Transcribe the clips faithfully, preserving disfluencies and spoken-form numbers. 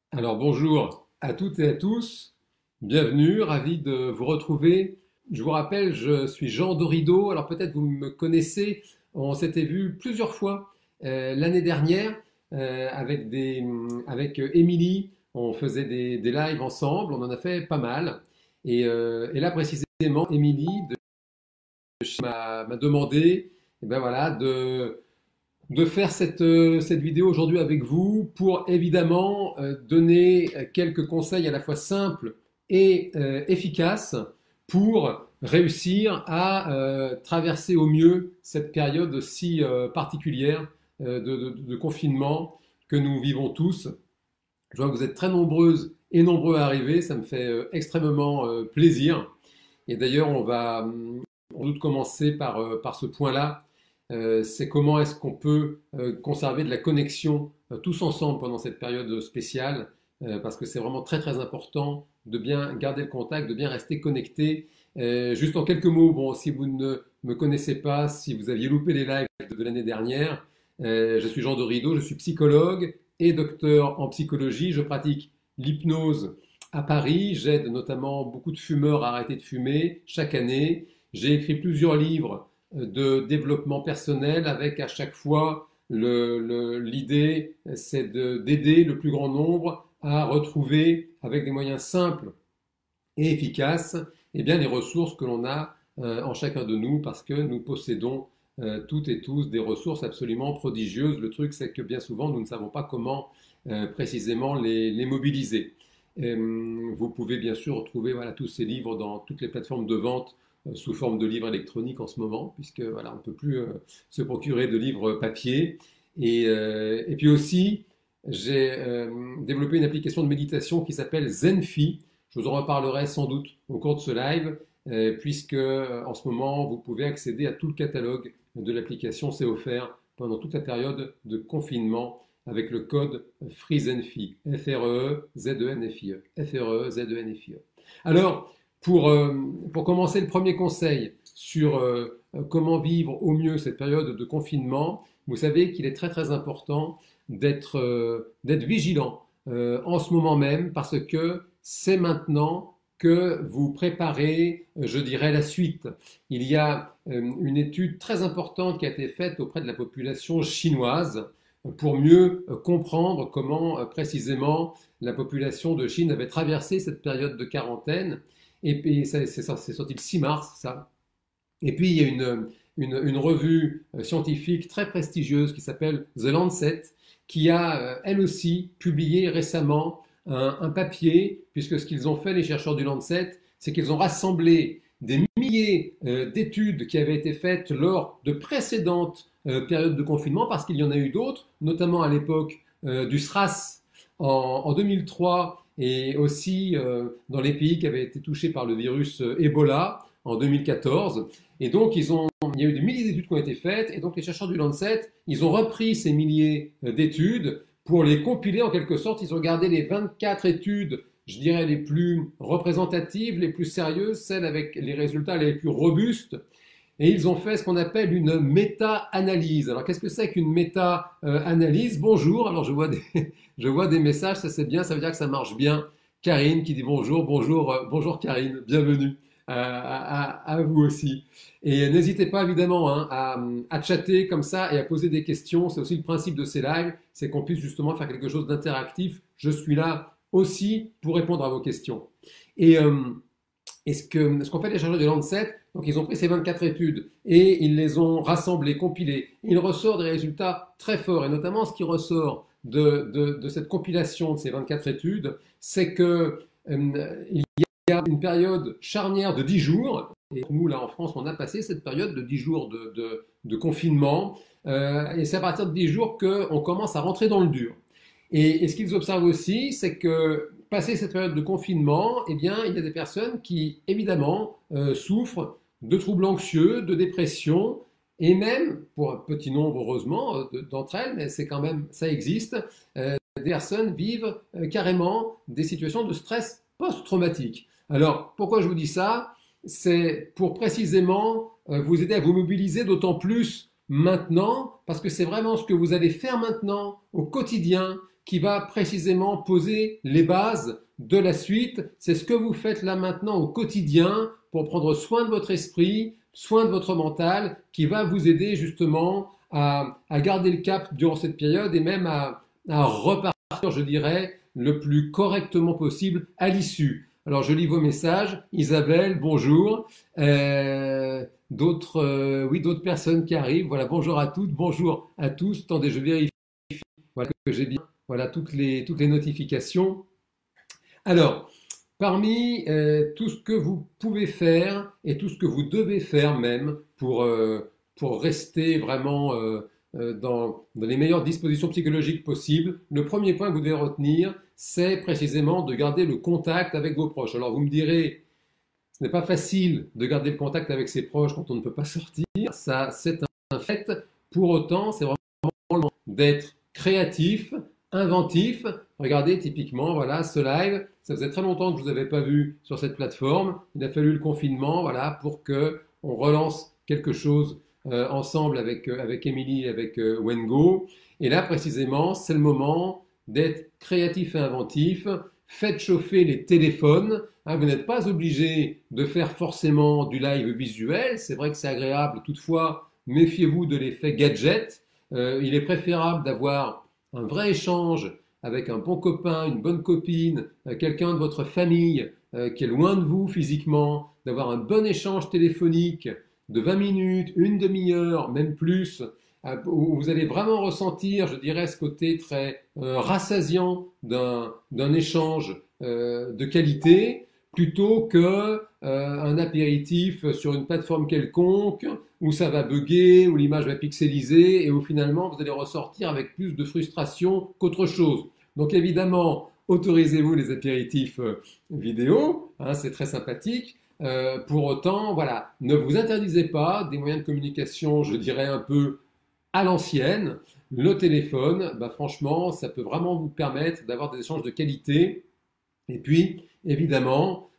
Alors bonjour à toutes et à tous, bienvenue, ravi de vous retrouver. Je vous rappelle, je suis Jean Dorido, alors peut-être vous me connaissez, on s'était vu plusieurs fois euh, l'année dernière euh, avec des, avec euh, Émilie, on faisait des, des lives ensemble, on en a fait pas mal. Et, euh, et là précisément, Émilie de chez m'a m'a demandé eh ben voilà, de de faire cette, euh, cette vidéo aujourd'hui avec vous pour évidemment euh, donner euh, quelques conseils à la fois simples et euh, efficaces pour réussir à euh, traverser au mieux cette période si euh, particulière euh, de, de- de confinement que nous vivons tous. Je vois que vous êtes très nombreuses et nombreux à arriver, ça me fait euh, extrêmement euh, plaisir. Et d'ailleurs, on va hum, sans doute commencer par, euh, par ce point-là. Euh, c'est comment est-ce qu'on peut euh, conserver de la connexion euh, tous ensemble pendant cette période spéciale, euh, parce que c'est vraiment très très important de bien garder le contact, de bien rester connecté. Euh, juste en quelques mots, bon, si vous ne me connaissez pas, si vous aviez loupé les lives de, de l'année dernière, euh, je suis Jean Dorido, je suis psychologue et docteur en psychologie. Je pratique l'hypnose à Paris. J'aide notamment beaucoup de fumeurs à arrêter de fumer chaque année. J'ai écrit plusieurs livres euh, de développement personnel avec à chaque fois le- le- l'idée, c'est de- d'aider le plus grand nombre à retrouver avec des moyens simples et efficaces eh bien, les ressources que l'on a euh, en chacun de nous parce que nous possédons euh, toutes et tous des ressources absolument prodigieuses. Le truc, c'est que bien souvent, nous ne savons pas comment euh, précisément les, les mobiliser. Euh, vous pouvez bien sûr retrouver voilà, tous ces livres dans toutes les plateformes de vente euh, sous forme de livres électroniques en ce moment, puisque voilà, on ne peut plus euh, se procurer de livres papier. Et, euh, et puis aussi, j'ai euh, développé une application de méditation qui s'appelle Zenfi. Je vous en reparlerai sans doute au cours de ce live, euh, puisque euh, en ce moment, vous pouvez accéder à tout le catalogue de l'application. C'est offert pendant toute la période de confinement avec le code FREEZENFI, F R E E Z E N F I E, F R E E Z E N F I E. Alors, pour, euh, pour commencer le premier conseil sur euh, comment vivre au mieux cette période de confinement, vous savez qu'il est très très important d'être euh, d'être vigilant euh, en ce moment même parce que c'est maintenant que vous préparez, je dirais, la suite. Il y a euh, une étude très importante qui a été faite auprès de la population chinoise pour mieux euh, comprendre comment euh, précisément la population de Chine avait traversé cette période de quarantaine. Et puis, c'est sorti le six mars, ça. Et puis, il y a une, une, une revue euh, scientifique très prestigieuse qui s'appelle The Lancet, qui a, euh, elle aussi, publié récemment un, un papier, puisque ce qu'ils ont fait, les chercheurs du Lancet, c'est qu'ils ont rassemblé des milliers euh, d'études qui avaient été faites lors de précédentes euh, périodes de confinement, parce qu'il y en a eu d'autres, notamment à l'époque euh, du SRAS en, en deux mille trois et aussi euh, dans les pays qui avaient été touchés par le virus euh, Ebola en deux mille quatorze. Et donc, ils ont, il y a eu des milliers d'études qui ont été faites, et donc les chercheurs du Lancet, ils ont repris ces milliers euh, d'études pour les compiler en quelque sorte. Ils ont gardé les vingt-quatre études, je dirais, les plus représentatives, les plus sérieuses, celles avec les résultats les plus robustes, et ils ont fait ce qu'on appelle une méta-analyse. Alors, qu'est-ce que c'est qu'une méta-analyse? Bonjour, alors je vois des, je vois des messages, ça c'est bien, ça veut dire que ça marche bien. Karine qui dit bonjour, bonjour, euh, bonjour Karine, bienvenue à, à- à vous aussi. Et n'hésitez pas évidemment hein, à, à chatter comme ça et à poser des questions. C'est aussi le principe de ces lives, c'est qu'on puisse justement faire quelque chose d'interactif. Je suis là aussi pour répondre à vos questions. Et, euh, et ce que, ce qu'ont fait les chercheurs de Lancet, donc ils ont pris ces vingt-quatre études et ils les ont rassemblées, compilées. Il ressort des résultats très forts, et notamment ce qui ressort de, de, de cette compilation de ces vingt-quatre études, c'est que euh, il y a une période charnière de dix jours, et nous là en France on a passé cette période de dix jours de, de, de confinement, euh, et c'est à partir de dix jours qu'on commence à rentrer dans le dur. Et, et ce qu'ils observent aussi, c'est que passé cette période de confinement, eh bien, il y a des personnes qui, évidemment, euh, souffrent de troubles anxieux, de dépression, et même, pour un petit nombre, heureusement, euh, d'entre elles, mais c'est quand même, ça existe, euh, des personnes vivent euh, carrément des situations de stress post-traumatique. Alors, pourquoi je vous dis ça? C'est pour précisément euh, vous aider à vous mobiliser d'autant plus maintenant, parce que c'est vraiment ce que vous allez faire maintenant, au quotidien, qui va précisément poser les bases de la suite. C'est ce que vous faites là maintenant au quotidien pour prendre soin de votre esprit, soin de votre mental, qui va vous aider justement à, à garder le cap durant cette période et même à, à repartir, je dirais, le plus correctement possible à l'issue. Alors je lis vos messages. Isabelle, bonjour. Euh, d'autres, euh, oui, d'autres personnes qui arrivent. Voilà, bonjour à toutes, bonjour à tous. Attendez, je vérifie voilà, que j'ai bien, voilà, toutes les, toutes les notifications. Alors, parmi euh, tout ce que vous pouvez faire et tout ce que vous devez faire même pour, euh, pour rester vraiment euh, euh, dans, dans les meilleures dispositions psychologiques possibles, le premier point que vous devez retenir, c'est précisément de garder le contact avec vos proches. Alors vous me direz, ce n'est pas facile de garder le contact avec ses proches quand on ne peut pas sortir, ça c'est un fait. Pour autant, c'est vraiment le moment d'être créatif, inventif. Regardez typiquement, voilà, ce live, ça faisait très longtemps que je ne vous avais pas vu sur cette plateforme. Il a fallu le confinement, voilà, pour que on relance quelque chose euh, ensemble avec euh, avec Émilie et avec euh, Wengo. Et là, précisément, c'est le moment d'être créatif et inventif. Faites chauffer les téléphones. Hein, vous n'êtes pas obligé de faire forcément du live visuel. C'est vrai que c'est agréable. Toutefois, méfiez-vous de l'effet gadget. Euh, il est préférable d'avoir un vrai échange avec un bon copain, une bonne copine, euh, quelqu'un de votre famille euh, qui est loin de vous physiquement, d'avoir un bon échange téléphonique de vingt minutes, une demi-heure, même plus, euh, où vous allez vraiment ressentir, je dirais, ce côté très euh, rassasiant d'un d'un échange euh, de qualité, plutôt que euh, un apéritif sur une plateforme quelconque où ça va bugger, où l'image va pixeliser et où finalement vous allez ressortir avec plus de frustration qu'autre chose. Donc évidemment, autorisez-vous les apéritifs euh, vidéo, hein, c'est très sympathique. Euh, pour autant, voilà, ne vous interdisez pas des moyens de communication, je dirais un peu à l'ancienne. Le téléphone, bah franchement, ça peut vraiment vous permettre d'avoir des échanges de qualité. Et puis, évidemment,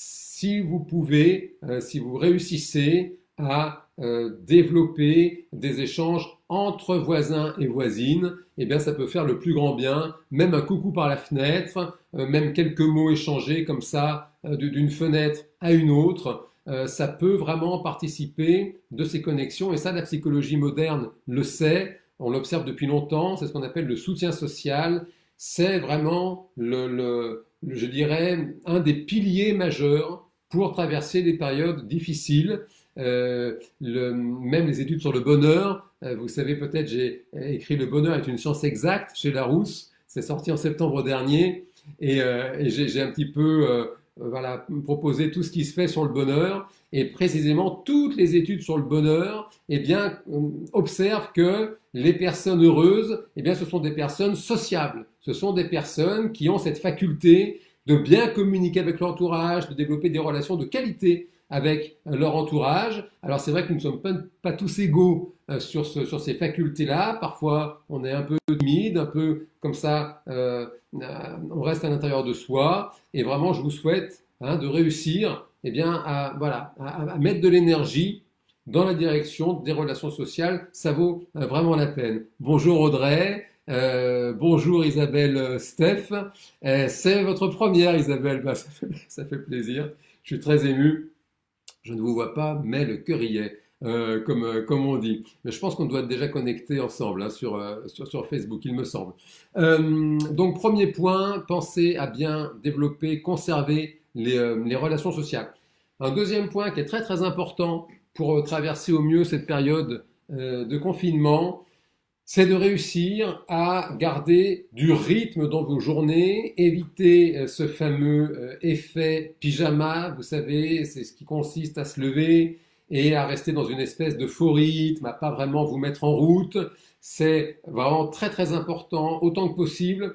si vous pouvez, euh, si vous réussissez à euh, développer des échanges entre voisins et voisines, eh bien, ça peut faire le plus grand bien. Même un coucou par la fenêtre, euh, même quelques mots échangés comme ça euh, d'une fenêtre à une autre, euh, ça peut vraiment participer de ces connexions. Et ça, la psychologie moderne le sait. On l'observe depuis longtemps. C'est ce qu'on appelle le soutien social. C'est vraiment le, le je dirais, un des piliers majeurs pour traverser des périodes difficiles. Euh, le, même les études sur le bonheur, euh, vous savez peut-être, j'ai écrit Le bonheur est une science exacte chez Larousse, c'est sorti en septembre dernier, et, euh, et j'ai un petit peu euh, voilà, proposé tout ce qui se fait sur le bonheur, et précisément toutes les études sur le bonheur eh bien, observent que les personnes heureuses, eh bien, ce sont des personnes sociables. Ce sont des personnes qui ont cette faculté de bien communiquer avec l'entourage, de développer des relations de qualité avec leur entourage. Alors c'est vrai que nous ne sommes pas, pas tous égaux euh, sur, ce, sur ces facultés-là. Parfois, on est un peu timide, un peu comme ça, euh, on reste à l'intérieur de soi. Et vraiment, je vous souhaite hein, de réussir eh bien, à, voilà, à, à mettre de l'énergie dans la direction des relations sociales. Ça vaut euh, vraiment la peine. Bonjour Audrey. Euh, bonjour Isabelle euh, Steph, euh, c'est votre première Isabelle, bah, ça, fait, ça fait plaisir, je suis très ému, je ne vous vois pas mais le cœur y est, euh, comme, euh, comme on dit, mais je pense qu'on doit être déjà connectés ensemble hein, sur, euh, sur, sur Facebook il me semble. Euh, donc premier point, pensez à bien développer, conserver les, euh, les relations sociales. Un deuxième point qui est très très important pour euh, traverser au mieux cette période euh, de confinement, c'est de réussir à garder du rythme dans vos journées, éviter ce fameux effet pyjama, vous savez, c'est ce qui consiste à se lever et à rester dans une espèce de faux rythme, à pas vraiment vous mettre en route. C'est vraiment très très important, autant que possible,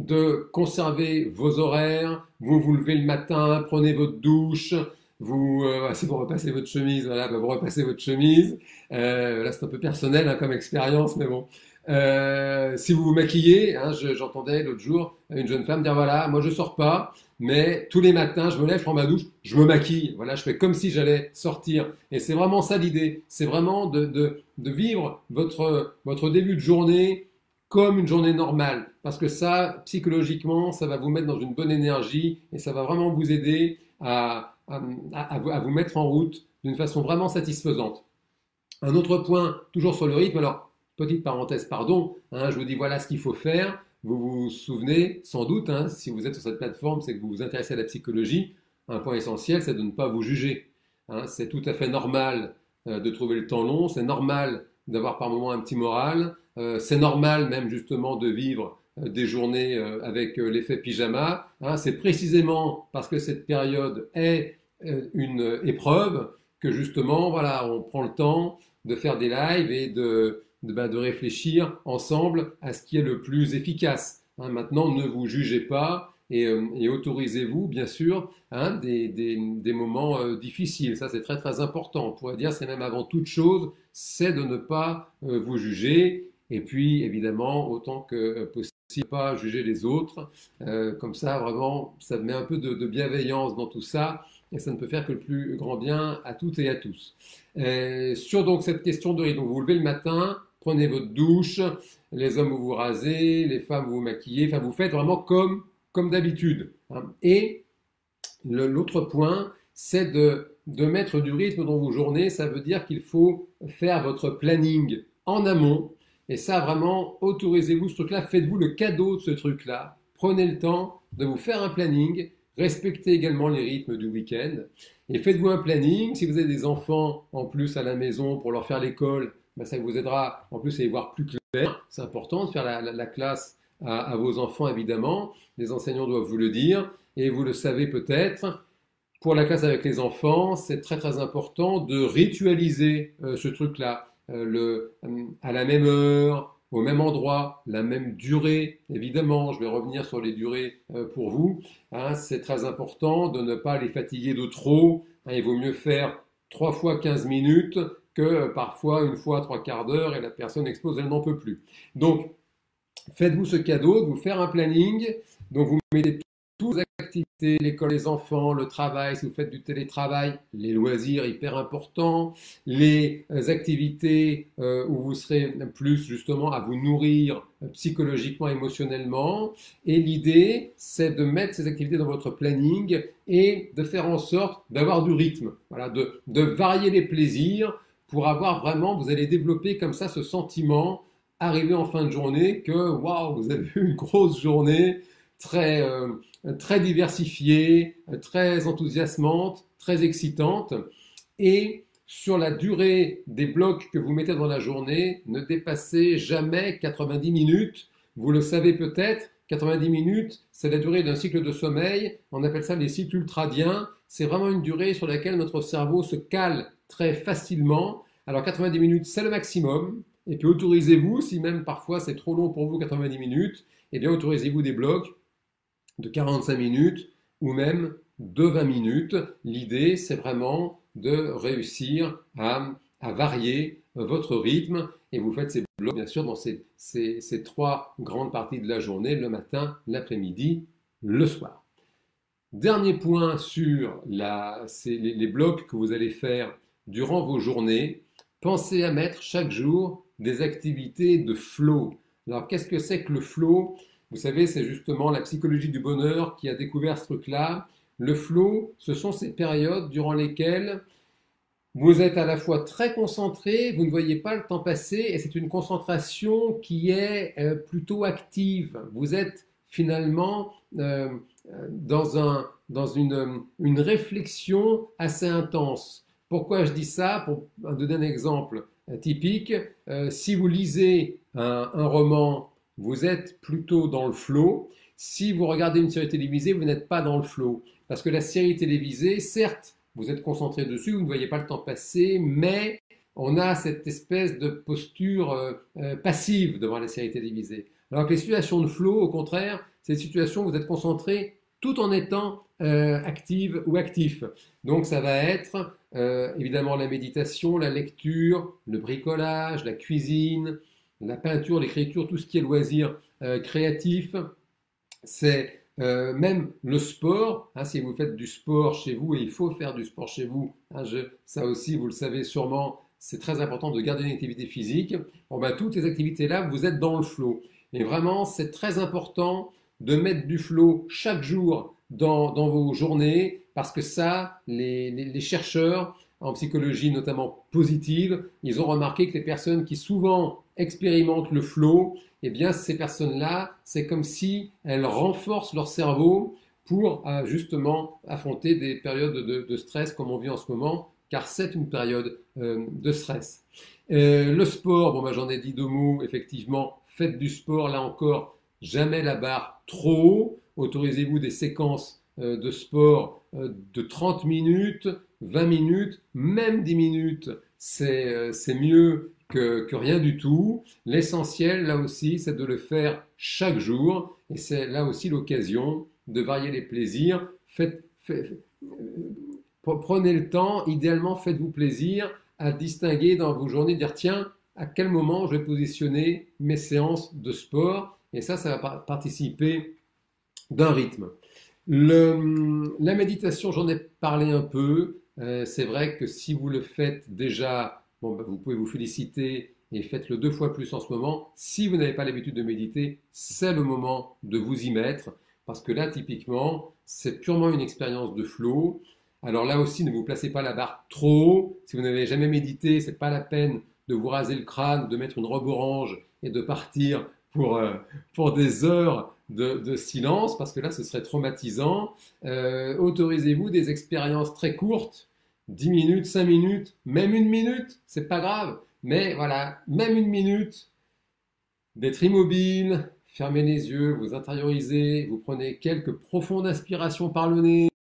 de conserver vos horaires, vous vous levez le matin, prenez votre douche, vous, euh, si vous repassez votre chemise, voilà, bah vous repassez votre chemise. Euh, là, c'est un peu personnel hein, comme expérience, mais bon. Euh, si vous vous maquillez, hein, j'entendais l'autre jour une jeune femme dire voilà, moi je sors pas, mais tous les matins, je me lève, je prends ma douche, je me maquille. Voilà, je fais comme si j'allais sortir. Et c'est vraiment ça l'idée. C'est vraiment de, de, de vivre votre, votre début de journée comme une journée normale, parce que ça, psychologiquement, ça va vous mettre dans une bonne énergie et ça va vraiment vous aider à, à, à, à vous mettre en route d'une façon vraiment satisfaisante. Un autre point, toujours sur le rythme, alors, petite parenthèse, pardon, hein, je vous dis voilà ce qu'il faut faire. Vous vous souvenez sans doute, hein, si vous êtes sur cette plateforme, c'est que vous vous intéressez à la psychologie. Un point essentiel, c'est de ne pas vous juger. Hein, c'est tout à fait normal euh, de trouver le temps long, c'est normal d'avoir par moments un petit moral, euh, c'est normal même justement de vivre euh, des journées euh, avec euh, l'effet pyjama. Hein, c'est précisément parce que cette période est euh, une épreuve que justement, voilà, on prend le temps de faire des lives et de, de, ben, de réfléchir ensemble à ce qui est le plus efficace. Hein, maintenant, ne vous jugez pas et, euh, et autorisez-vous, bien sûr, hein, des, des, des moments euh, difficiles. Ça, c'est très très important. On pourrait dire, c'est même avant toute chose, c'est de ne pas euh, vous juger. Et puis, évidemment, autant que euh, possible, pas juger les autres. Euh, comme ça, vraiment, ça met un peu de, de bienveillance dans tout ça. Et ça ne peut faire que le plus grand bien à toutes et à tous. Euh, sur donc cette question de rythme, vous vous levez le matin, prenez votre douche, les hommes vous vous rasez, les femmes vous vous maquillez, enfin vous faites vraiment comme, comme d'habitude. Hein. Et l'autre point, c'est de, de mettre du rythme dans vos journées. Ça veut dire qu'il faut faire votre planning en amont. Et ça, vraiment, autorisez-vous ce truc-là, faites-vous le cadeau de ce truc-là. Prenez le temps de vous faire un planning. Respectez également les rythmes du week-end et faites-vous un planning. Si vous avez des enfants en plus à la maison pour leur faire l'école, ben ça vous aidera en plus à y voir plus clair. C'est important de faire la, la, la classe à, à vos enfants, évidemment. Les enseignants doivent vous le dire et vous le savez peut-être. Pour la classe avec les enfants, c'est très très important de ritualiser euh, ce truc-là. Euh, le, euh, à la même heure, au même endroit, la même durée, évidemment, je vais revenir sur les durées euh, pour vous, hein, c'est très important de ne pas les fatiguer de trop, hein, il vaut mieux faire trois fois quinze minutes que euh, parfois une fois trois quarts d'heure et la personne explose, elle n'en peut plus. Donc, faites-vous ce cadeau de vous faire un planning, donc vous mettez toutes vos activités, l'école des enfants, le travail, si vous faites du télétravail, les loisirs hyper importants, les activités euh, où vous serez plus justement à vous nourrir psychologiquement, émotionnellement. Et l'idée, c'est de mettre ces activités dans votre planning et de faire en sorte d'avoir du rythme, voilà, de, de varier les plaisirs pour avoir vraiment, vous allez développer comme ça ce sentiment, arrivé en fin de journée, que waouh, vous avez eu une grosse journée, très, euh, très diversifiée, très enthousiasmante, très excitante. Et sur la durée des blocs que vous mettez dans la journée, ne dépassez jamais quatre-vingt-dix minutes. Vous le savez peut-être, quatre-vingt-dix minutes, c'est la durée d'un cycle de sommeil. On appelle ça les cycles ultradiens. C'est vraiment une durée sur laquelle notre cerveau se cale très facilement. Alors quatre-vingt-dix minutes, c'est le maximum. Et puis autorisez-vous, si même parfois c'est trop long pour vous, quatre-vingt-dix minutes, eh bien autorisez-vous des blocs de quarante-cinq minutes ou même de vingt minutes. L'idée, c'est vraiment de réussir à, à varier votre rythme et vous faites ces blocs, bien sûr, dans ces, ces, ces trois grandes parties de la journée, le matin, l'après-midi, le soir. Dernier point sur la, les, les blocs que vous allez faire durant vos journées, pensez à mettre chaque jour des activités de flow. Alors, qu'est-ce que c'est que le flow ? Vous savez, c'est justement la psychologie du bonheur qui a découvert ce truc-là. Le flow, ce sont ces périodes durant lesquelles vous êtes à la fois très concentré, vous ne voyez pas le temps passer, et c'est une concentration qui est euh, plutôt active. Vous êtes finalement euh, dans, un, dans une, une réflexion assez intense. Pourquoi je dis ça? Pour donner un exemple typique, euh, si vous lisez un, un roman, vous êtes plutôt dans le flow. Si vous regardez une série télévisée, vous n'êtes pas dans le flow. Parce que la série télévisée, certes, vous êtes concentré dessus, vous ne voyez pas le temps passer, mais on a cette espèce de posture euh, euh, passive devant la série télévisée. Alors que les situations de flow, au contraire, c'est des situations où vous êtes concentré tout en étant euh, active ou actif. Donc ça va être euh, évidemment la méditation, la lecture, le bricolage, la cuisine, la peinture, l'écriture, tout ce qui est loisir euh, créatif. C'est euh, même le sport, hein, si vous faites du sport chez vous, et il faut faire du sport chez vous, hein, je, ça aussi vous le savez sûrement, c'est très important de garder une activité physique. Bon, ben, toutes ces activités-là, vous êtes dans le flow. Et vraiment, c'est très important de mettre du flow chaque jour dans, dans vos journées, parce que ça, les, les, les chercheurs en psychologie notamment positive, ils ont remarqué que les personnes qui souvent expérimentent le flow, eh bien ces personnes-là, c'est comme si elles renforcent leur cerveau pour euh, justement affronter des périodes de, de stress comme on vit en ce moment, car c'est une période euh, de stress. Euh, le sport, bon, bah, j'en ai dit deux mots, effectivement, faites du sport, là encore, jamais la barre trop haut, autorisez-vous des séquences euh, de sport euh, de trente minutes, vingt minutes, même dix minutes, c'est euh, c'est mieux que, que rien du tout. L'essentiel, là aussi, c'est de le faire chaque jour, et c'est là aussi l'occasion de varier les plaisirs. Faites, faites, euh, prenez le temps, idéalement, faites-vous plaisir à distinguer dans vos journées, dire tiens, à quel moment je vais positionner mes séances de sport, et ça, ça va participer d'un rythme. Le, la méditation, j'en ai parlé un peu. Euh, c'est vrai que si vous le faites déjà, bon, bah, vous pouvez vous féliciter et faites-le deux fois plus en ce moment. Si vous n'avez pas l'habitude de méditer, c'est le moment de vous y mettre, parce que là, typiquement, c'est purement une expérience de flow. Alors là aussi, ne vous placez pas la barre trop haut. Si vous n'avez jamais médité, c'est pas la peine de vous raser le crâne, de mettre une robe orange et de partir pour, euh, pour des heures de, de silence, parce que là, ce serait traumatisant. Euh, autorisez-vous des expériences très courtes, dix minutes, cinq minutes, même une minute, c'est pas grave. Mais voilà, même une minute, d'être immobile, fermez les yeux, vous intériorisez, vous prenez quelques profondes inspirations par le nez,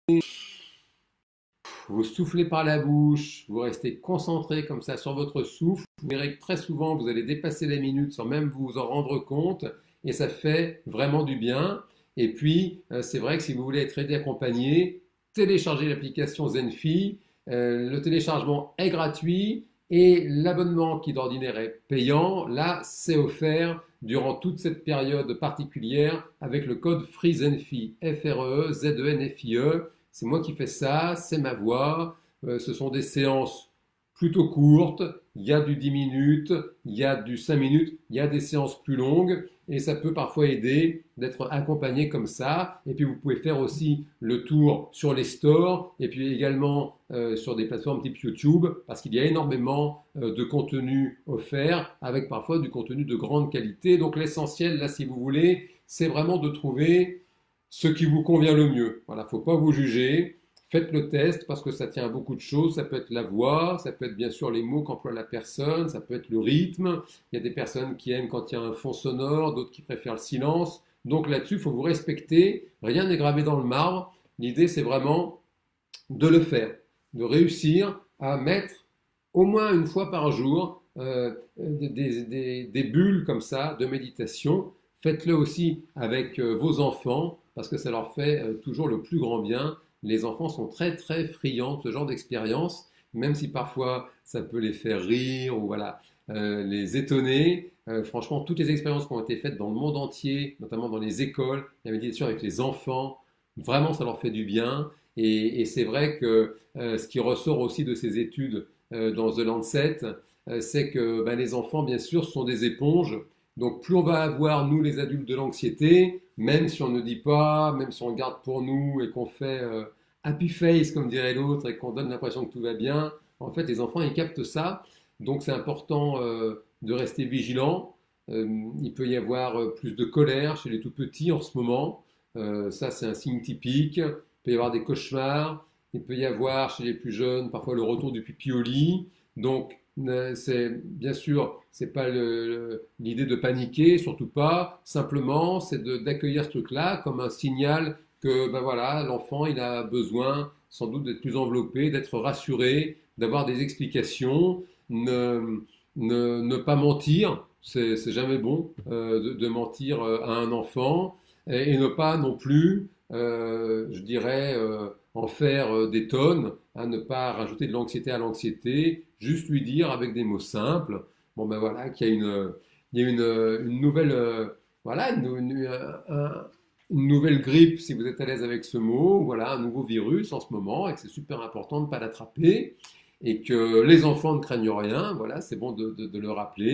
vous soufflez par la bouche, vous restez concentré comme ça sur votre souffle. Vous verrez que très souvent, vous allez dépasser la minute sans même vous en rendre compte, et ça fait vraiment du bien. Et puis, euh, c'est vrai que si vous voulez être aidé, accompagné, téléchargez l'application Zenfi. Euh, le téléchargement est gratuit et l'abonnement qui d'ordinaire est payant, là, c'est offert durant toute cette période particulière avec le code FREEZENFI, F R E E Z E N F I E. C'est moi qui fais ça, c'est ma voix. Euh, ce sont des séances plutôt courtes. Il y a du dix minutes, il y a du cinq minutes, il y a des séances plus longues. Et ça peut parfois aider d'être accompagné comme ça. Et puis vous pouvez faire aussi le tour sur les stores et puis également euh, sur des plateformes type YouTube, parce qu'il y a énormément euh, de contenu offert avec parfois du contenu de grande qualité. Donc l'essentiel, là, si vous voulez, c'est vraiment de trouver ce qui vous convient le mieux. Voilà, faut pas vous juger. Faites le test parce que ça tient à beaucoup de choses. Ça peut être la voix, ça peut être bien sûr les mots qu'emploie la personne, ça peut être le rythme. Il y a des personnes qui aiment quand il y a un fond sonore, d'autres qui préfèrent le silence. Donc là-dessus, il faut vous respecter. Rien n'est gravé dans le marbre. L'idée, c'est vraiment de le faire, de réussir à mettre au moins une fois par jour euh, des, des, des bulles comme ça de méditation. Faites-le aussi avec euh, vos enfants parce que ça leur fait euh, toujours le plus grand bien. Les enfants sont très très friands de ce genre d'expérience, même si parfois ça peut les faire rire ou voilà, euh, les étonner. Euh, franchement, toutes les expériences qui ont été faites dans le monde entier, notamment dans les écoles, la méditation avec les enfants, vraiment ça leur fait du bien. Et, et c'est vrai que euh, ce qui ressort aussi de ces études euh, dans The Lancet, euh, c'est que ben, les enfants, bien sûr, sont des éponges. Donc plus on va avoir, nous les adultes, de l'anxiété, même si on ne dit pas, même si on garde pour nous et qu'on fait euh, happy face, comme dirait l'autre, et qu'on donne l'impression que tout va bien, en fait les enfants ils captent ça. Donc c'est important euh, de rester vigilant. Euh, il peut y avoir euh, plus de colère chez les tout petits en ce moment. Euh, ça c'est un signe typique. Il peut y avoir des cauchemars. Il peut y avoir chez les plus jeunes parfois le retour du pipi au lit. Donc c'est bien sûr, c'est pas l'idée de paniquer, surtout pas. Simplement, c'est d'accueillir ce truc-là comme un signal que ben voilà, l'enfant il a besoin sans doute d'être plus enveloppé, d'être rassuré, d'avoir des explications, ne, ne, ne pas mentir, c'est jamais bon euh, de, de, mentir à un enfant, et, et ne pas non plus, euh, je dirais, euh, en faire des tonnes, à ne pas rajouter de l'anxiété à l'anxiété, juste lui dire avec des mots simples, bon ben voilà, qu'il y a une, il y a une, une nouvelle, euh, voilà, une, une, un, une nouvelle grippe, si vous êtes à l'aise avec ce mot, voilà, un nouveau virus en ce moment, et que c'est super important de ne pas l'attraper, et que les enfants ne craignent rien, voilà, c'est bon de, de, de le rappeler,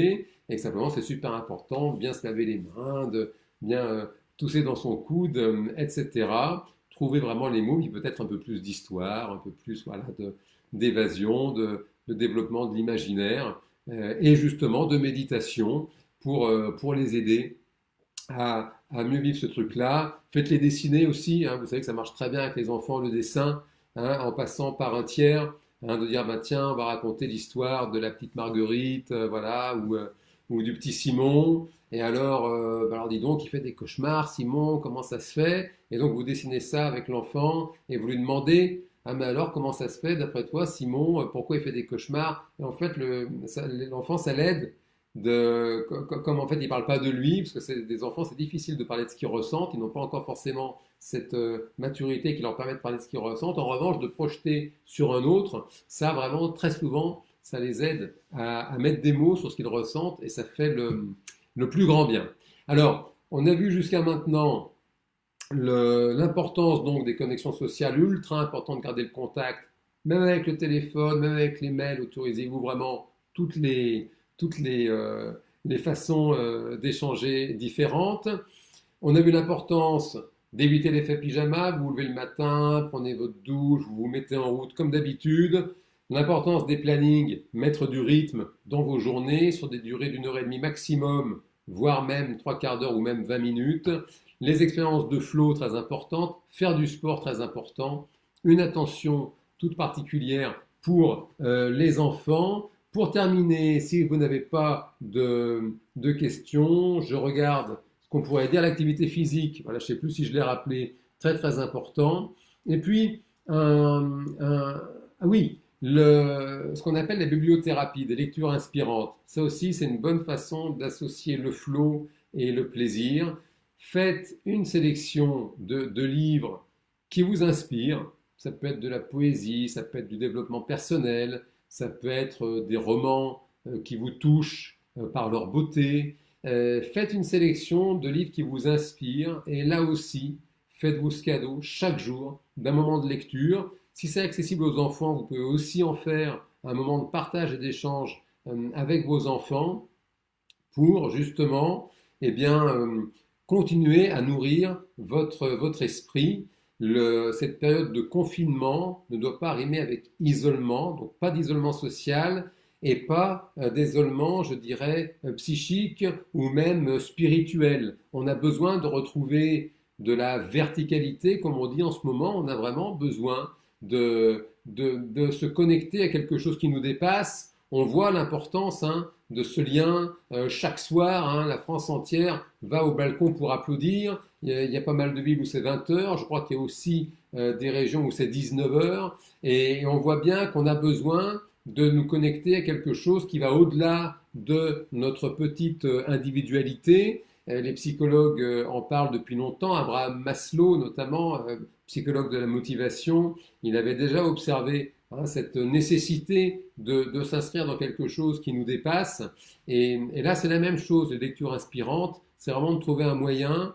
et que simplement c'est super important de bien se laver les mains, de bien euh, tousser dans son coude, euh, et cetera. Trouver vraiment les mots, puis peut-être un peu plus d'histoire, un peu plus voilà, de, d'évasion, de, de développement de l'imaginaire, euh, et justement de méditation pour, euh, pour les aider à, à mieux vivre ce truc-là. Faites-les dessiner aussi, hein, vous savez que ça marche très bien avec les enfants, le dessin, hein, en passant par un tiers, hein, de dire bah, tiens, on va raconter l'histoire de la petite Marguerite, euh, voilà, ou, euh, ou du petit Simon. Et alors, euh, bah alors dis donc, il fait des cauchemars, Simon, comment ça se fait? Et donc vous dessinez ça avec l'enfant et vous lui demandez ah mais alors comment ça se fait d'après toi, Simon, euh, pourquoi il fait des cauchemars? Et en fait, le, ça, l'enfant, ça l'aide de, comme en fait il parle pas de lui, parce que c'est des enfants, c'est difficile de parler de ce qu'ils ressentent, ils n'ont pas encore forcément cette euh, maturité qui leur permet de parler de ce qu'ils ressentent. En revanche, de projeter sur un autre, ça vraiment très souvent, ça les aide à, à mettre des mots sur ce qu'ils ressentent et ça fait le, le plus grand bien. Alors, on a vu jusqu'à maintenant le- l'importance donc des connexions sociales, ultra important de garder le contact, même avec le téléphone, même avec les mails, autorisez-vous vraiment toutes les, toutes les, euh, les façons euh, d'échanger différentes. On a vu l'importance d'éviter l'effet pyjama, vous vous levez le matin, prenez votre douche, vous vous mettez en route comme d'habitude. L'importance des plannings, mettre du rythme dans vos journées sur des durées d'une heure et demie maximum, voire même trois quarts d'heure ou même vingt minutes. Les expériences de flow très importantes, faire du sport très important, une attention toute particulière pour euh, les enfants. Pour terminer, si vous n'avez pas de, de questions, je regarde ce qu'on pourrait dire l'activité physique. Voilà, je ne sais plus si je l'ai rappelé, très très important. Et puis, un, un, ah oui, le, ce qu'on appelle la bibliothérapie, des lectures inspirantes. Ça aussi, c'est une bonne façon d'associer le flow et le plaisir. Faites une sélection de, de livres qui vous inspirent. Ça peut être de la poésie, ça peut être du développement personnel, ça peut être des romans euh, qui vous touchent euh, par leur beauté. Euh, faites une sélection de livres qui vous inspirent et là aussi, faites-vous ce cadeau chaque jour d'un moment de lecture. Si c'est accessible aux enfants, vous pouvez aussi en faire un moment de partage et d'échange euh, avec vos enfants pour justement eh bien, euh, continuer à nourrir votre, votre esprit. Le, cette période de confinement ne doit pas rimer avec isolement, donc pas d'isolement social et pas euh, d'isolement, je dirais, euh, psychique ou même euh, spirituel. On a besoin de retrouver de la verticalité, comme on dit en ce moment, on a vraiment besoin de, de, de se connecter à quelque chose qui nous dépasse. On voit l'importance hein, de ce lien. Euh, chaque soir, hein, la France entière va au balcon pour applaudir. Il y a, il y a pas mal de villes où c'est vingt heures. Je crois qu'il y a aussi euh, des régions où c'est dix-neuf heures. Et, et on voit bien qu'on a besoin de nous connecter à quelque chose qui va au-delà de notre petite euh, individualité. Euh, les psychologues euh, en parlent depuis longtemps. Abraham Maslow, notamment, euh, psychologue de la motivation, il avait déjà observé hein, cette nécessité de, de s'inscrire dans quelque chose qui nous dépasse. Et, et là, c'est la même chose, les lectures inspirantes, c'est vraiment de trouver un moyen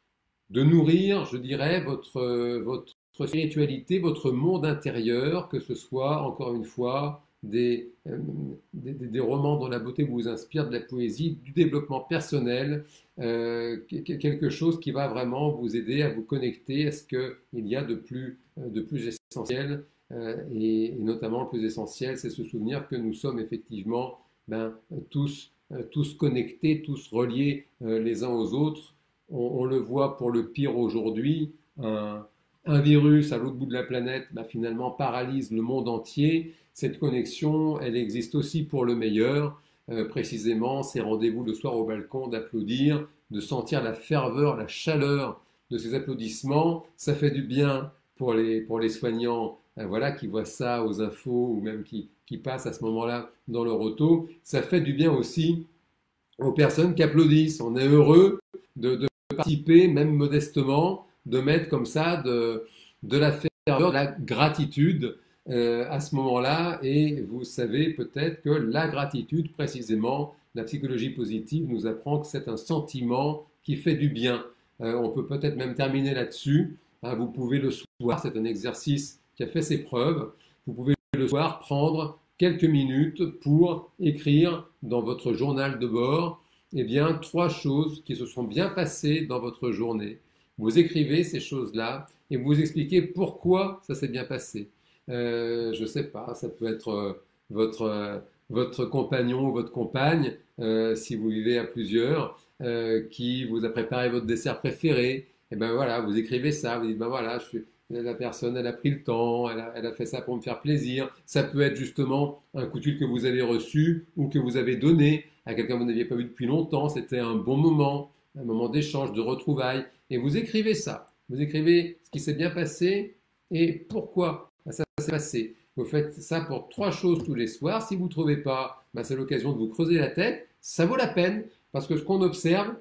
de nourrir, je dirais, votre, votre spiritualité, votre monde intérieur, que ce soit, encore une fois, des, euh, des, des, romans dont la beauté vous inspire, de la poésie, du développement personnel, euh, quelque chose qui va vraiment vous aider à vous connecter à ce qu'il y a de plus, de plus essentiel. Euh, et, et notamment le plus essentiel, c'est se souvenir que nous sommes effectivement ben, tous, euh, tous connectés, tous reliés euh, les uns aux autres. On, on le voit pour le pire aujourd'hui, un, un virus à l'autre bout de la planète ben, finalement paralyse le monde entier. Cette connexion, elle existe aussi pour le meilleur. Euh, précisément, ces rendez-vous le soir au balcon, d'applaudir, de sentir la ferveur, la chaleur de ces applaudissements, ça fait du bien pour les, pour les soignants euh, voilà, qui voient ça aux infos ou même qui, qui passent à ce moment-là dans leur auto. Ça fait du bien aussi aux personnes qui applaudissent. On est heureux de, de participer, même modestement, de mettre comme ça de, de la ferveur, de la gratitude euh, à ce moment-là. Et vous savez peut-être que la gratitude, précisément, la psychologie positive nous apprend que c'est un sentiment qui fait du bien. Euh, on peut peut-être même terminer là-dessus. Hein, vous pouvez le soir, c'est un exercice qui a fait ses preuves, vous pouvez le soir prendre quelques minutes pour écrire dans votre journal de bord, eh bien, trois choses qui se sont bien passées dans votre journée. Vous écrivez ces choses-là et vous expliquez pourquoi ça s'est bien passé. Euh, je ne sais pas, ça peut être euh, votre, euh, votre compagnon ou votre compagne, euh, si vous vivez à plusieurs, euh, qui vous a préparé votre dessert préféré. Et ben voilà, vous écrivez ça, vous dites ben voilà, je suis, la personne, elle a pris le temps, elle a, elle a fait ça pour me faire plaisir. Ça peut être justement un coup de fil que vous avez reçu ou que vous avez donné à quelqu'un que vous n'aviez pas vu depuis longtemps. C'était un bon moment, un moment d'échange, de retrouvailles. Et vous écrivez ça. Vous écrivez ce qui s'est bien passé et pourquoi ça s'est passé. Vous faites ça pour trois choses tous les soirs. Si vous ne trouvez pas, ben c'est l'occasion de vous creuser la tête. Ça vaut la peine parce que ce qu'on observe,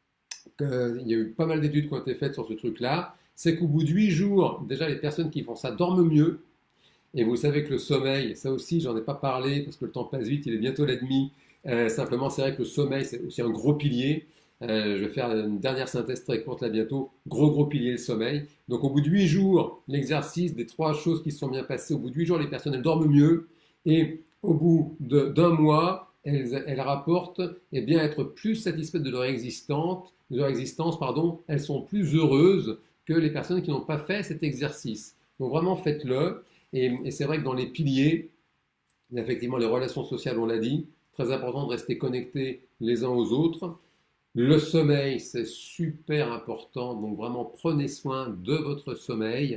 il y a eu pas mal d'études qui ont été faites sur ce truc-là, c'est qu'au bout de huit jours, déjà les personnes qui font ça dorment mieux. Et vous savez que le sommeil, ça aussi, j'en ai pas parlé parce que le temps passe vite, il est bientôt la demi. Euh, simplement, c'est vrai que le sommeil, c'est aussi un gros pilier. Euh, je vais faire une dernière synthèse très courte là bientôt. Gros, gros pilier, le sommeil. Donc, au bout de huit jours, l'exercice des trois choses qui se sont bien passées, au bout de huit jours, les personnes, elles dorment mieux. Et au bout de- d'un mois, elles, elles rapportent eh bien, être plus satisfaites de leur existence, de leur existence, pardon. Elles sont plus heureuses que les personnes qui n'ont pas fait cet exercice. Donc, vraiment, faites-le. Et, et c'est vrai que dans les piliers, effectivement, les relations sociales, on l'a dit, très important de rester connectés les uns aux autres. Le sommeil, c'est super important, donc vraiment prenez soin de votre sommeil.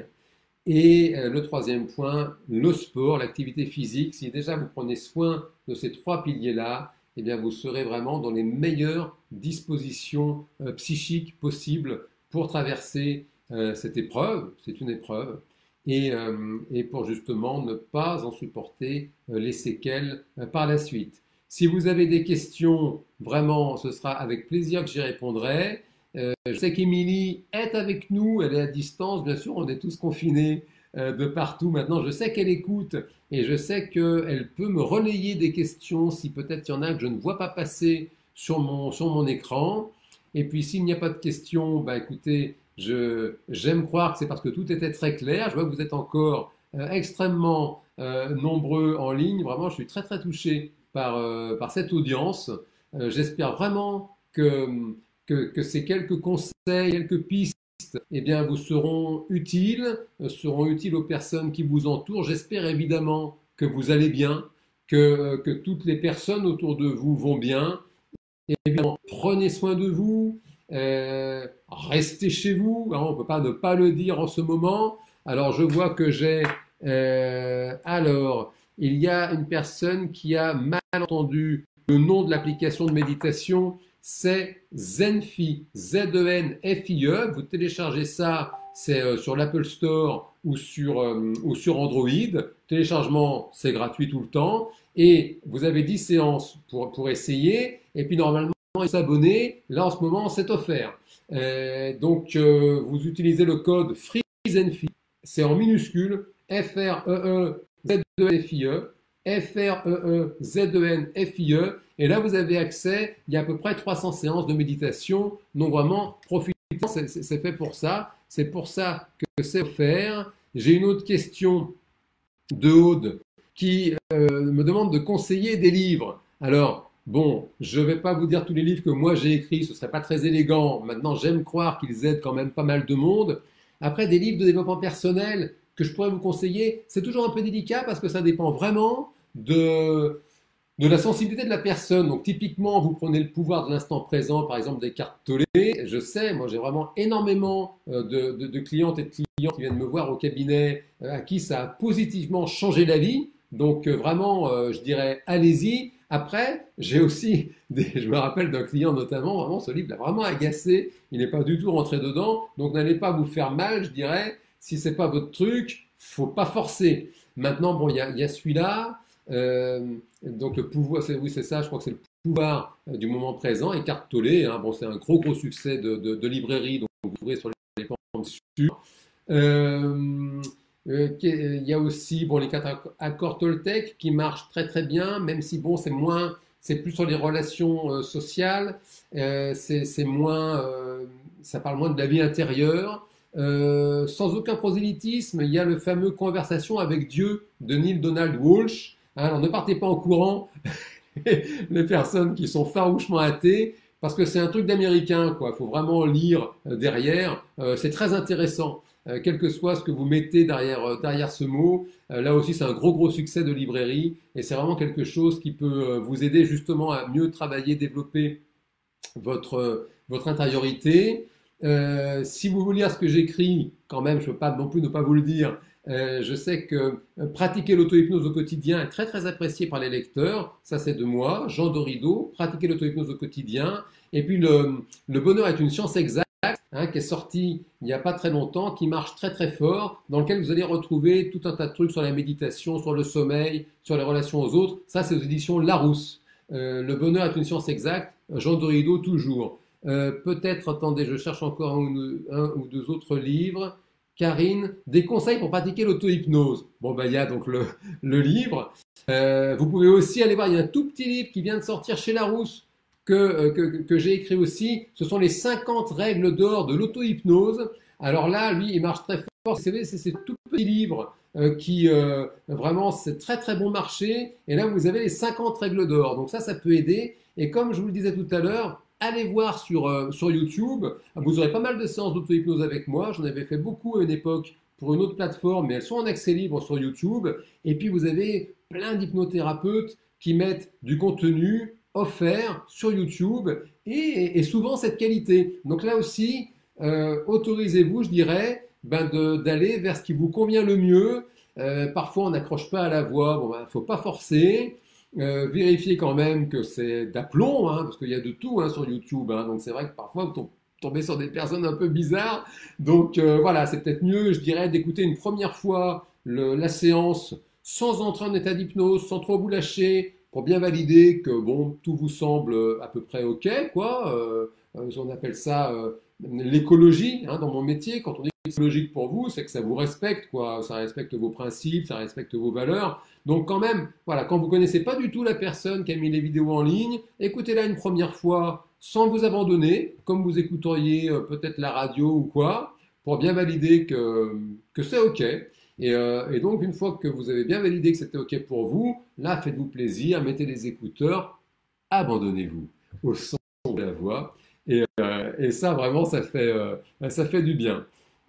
Et euh, le troisième point, le sport, l'activité physique. Si déjà vous prenez soin de ces trois piliers-là, eh bien vous serez vraiment dans les meilleures dispositions euh, psychiques possibles pour traverser euh, cette épreuve. C'est une épreuve. Et, euh, et pour justement ne pas en supporter euh, les séquelles euh, par la suite. Si vous avez des questions, vraiment, ce sera avec plaisir que j'y répondrai. Euh, je sais qu'Émilie est avec nous, elle est à distance, bien sûr, on est tous confinés euh, de partout maintenant. Je sais qu'elle écoute et je sais qu'elle peut me relayer des questions si peut-être il y en a que je ne vois pas passer sur mon, sur mon écran. Et puis s'il n'y a pas de questions, bah écoutez, je, j'aime croire que c'est parce que tout était très clair. Je vois que vous êtes encore euh, extrêmement euh, nombreux en ligne. Vraiment, je suis très très touché par, euh, par cette audience. Euh, j'espère vraiment que, que, que ces quelques conseils, quelques pistes, eh bien, vous seront utiles, euh, seront utiles aux personnes qui vous entourent. J'espère évidemment que vous allez bien, que, euh, que toutes les personnes autour de vous vont bien. Et évidemment, prenez soin de vous, euh, restez chez vous, hein, on ne peut pas ne pas le dire en ce moment. Alors, je vois que j'ai... euh, alors, il y a une personne qui a mal entendu le nom de l'application de méditation, c'est Zenfi, Z E N F I E. Vous téléchargez ça, c'est euh, sur l'Apple Store ou sur, euh, ou sur Android. Téléchargement, c'est gratuit tout le temps. Et vous avez dix séances pour, pour essayer. Et puis normalement, s'abonner, là en ce moment, c'est offert. Euh, donc, euh, vous utilisez le code FREEZENFI. C'est en minuscule, F R E E Z E N F I E, F R E E Z E N F I E, et là vous avez accès, il y a à peu près trois cents séances de méditation, donc vraiment profitez, c'est fait pour ça, c'est pour ça que c'est offert. J'ai une autre question de Aude qui euh, me demande de conseiller des livres. Alors, bon, je ne vais pas vous dire tous les livres que moi j'ai écrits, ce ne serait pas très élégant, maintenant j'aime croire qu'ils aident quand même pas mal de monde. Après, des livres de développement personnel que je pourrais vous conseiller, c'est toujours un peu délicat parce que ça dépend vraiment de, de la sensibilité de la personne. Donc typiquement, vous prenez le pouvoir de l'instant présent, par exemple des cartes Tollé. Je sais, moi j'ai vraiment énormément euh, de, de, de clientes et de clients qui viennent me voir au cabinet euh, à qui ça a positivement changé la vie. Donc euh, vraiment, euh, je dirais, allez-y. Après, j'ai aussi, des, je me rappelle d'un client notamment, vraiment ce livre l'a vraiment agacé. Il n'est pas du tout rentré dedans. Donc n'allez pas vous faire mal, je dirais. Si c'est pas votre truc, faut pas forcer. Maintenant, bon, il y a, y a celui-là. Euh, donc le pouvoir, oui c'est ça, je crois que c'est le pouvoir euh, du moment présent. Eckhart Tolle, hein, bon, c'est un gros gros succès de, de, de librairie, donc vous trouverez sur les plateformes sûres. Euh, euh, il y a aussi bon, les quatre accords Toltec qui marchent très très bien, même si bon c'est moins, c'est plus sur les relations euh, sociales, euh, c'est moins, euh, ça parle moins de la vie intérieure. Euh, sans aucun prosélytisme, il y a le fameux Conversation avec Dieu de Neale Donald Walsh. Alors ne partez pas en courant, les personnes qui sont farouchement athées, parce que c'est un truc d'américain, quoi. Il faut vraiment lire euh, derrière. Euh, c'est très intéressant, euh, quel que soit ce que vous mettez derrière, euh, derrière ce mot. Euh, là aussi, c'est un gros, gros succès de librairie, et c'est vraiment quelque chose qui peut euh, vous aider justement à mieux travailler, développer votre, votre intériorité. Euh, si vous voulez lire ce que j'écris, quand même, je ne peux pas non plus ne pas vous le dire. Euh, je sais que euh, pratiquer l'auto-hypnose au quotidien est très très apprécié par les lecteurs. Ça, c'est de moi, Jean Dorido. Pratiquer l'auto-hypnose au quotidien. Et puis, le, le bonheur est une science exacte, hein, qui est sorti il n'y a pas très longtemps, qui marche très très fort, dans lequel vous allez retrouver tout un tas de trucs sur la méditation, sur le sommeil, sur les relations aux autres. Ça, c'est aux éditions Larousse. Euh, le bonheur est une science exacte. Jean Dorido, toujours. Euh, peut-être, attendez, je cherche encore un ou, un ou deux autres livres. Karine, des conseils pour pratiquer l'auto-hypnose. Bon, ben, il y a donc le, le livre. Euh, vous pouvez aussi aller voir, il y a un tout petit livre qui vient de sortir chez Larousse que, euh, que, que j'ai écrit aussi. Ce sont les cinquante règles d'or de l'auto-hypnose. Alors là, lui, il marche très fort. C'est ces tout petits livres euh, qui, euh, vraiment, c'est très très bon marché. Et là, vous avez les cinquante règles d'or. Donc ça, ça peut aider. Et comme je vous le disais tout à l'heure, allez voir sur, euh, sur YouTube. Vous aurez pas mal de séances d'auto-hypnose avec moi. J'en avais fait beaucoup à une époque pour une autre plateforme, mais elles sont en accès libre sur YouTube. Et puis vous avez plein d'hypnothérapeutes qui mettent du contenu offert sur YouTube et, et souvent cette qualité. Donc là aussi, euh, autorisez-vous, je dirais, ben d'aller vers ce qui vous convient le mieux. Euh, parfois, on n'accroche pas à la voix. Bon, ben, faut pas forcer. Euh, vérifiez quand même que c'est d'aplomb, hein, parce qu'il y a de tout hein, sur YouTube. Hein, donc c'est vrai que parfois vous tombez sur des personnes un peu bizarres. Donc euh, voilà, c'est peut-être mieux, je dirais, d'écouter une première fois le, la séance sans entrer en état d'hypnose, sans trop vous lâcher, pour bien valider que bon, tout vous semble à peu près ok, quoi. Euh, euh, on appelle ça euh, l'écologie hein, dans mon métier. Quand on dit écologique pour vous, c'est que ça vous respecte, quoi. Ça respecte vos principes, ça respecte vos valeurs. Donc quand même, voilà, quand vous connaissez pas du tout la personne qui a mis les vidéos en ligne, écoutez-la une première fois sans vous abandonner, comme vous écouteriez euh, peut-être la radio ou quoi, pour bien valider que, que c'est OK. Et, euh, et donc, une fois que vous avez bien validé que c'était OK pour vous, là, faites-vous plaisir, mettez les écouteurs, abandonnez-vous au son de la voix. Et, euh, et ça, vraiment, ça fait, euh, ça fait du bien.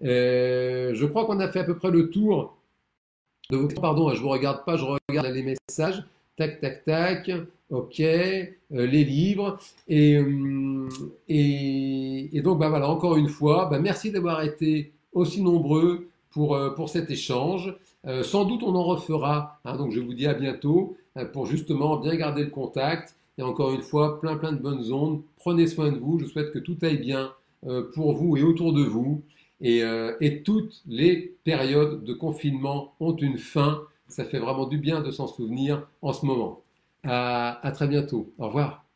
Et je crois qu'on a fait à peu près le tour de vos... Pardon, je ne vous regarde pas, je regarde les messages. Tac, tac, tac. OK. Euh, les livres. Et, euh, et, et donc, bah, voilà, encore une fois, bah, merci d'avoir été aussi nombreux pour, euh, pour cet échange. Euh, sans doute, on en refera. Hein, donc, je vous dis à bientôt euh, pour justement bien garder le contact. Et encore une fois, plein, plein de bonnes ondes. Prenez soin de vous. Je souhaite que tout aille bien euh, pour vous et autour de vous. Et, euh, et toutes les périodes de confinement ont une fin. Ça fait vraiment du bien de s'en souvenir en ce moment. À, à très bientôt. Au revoir.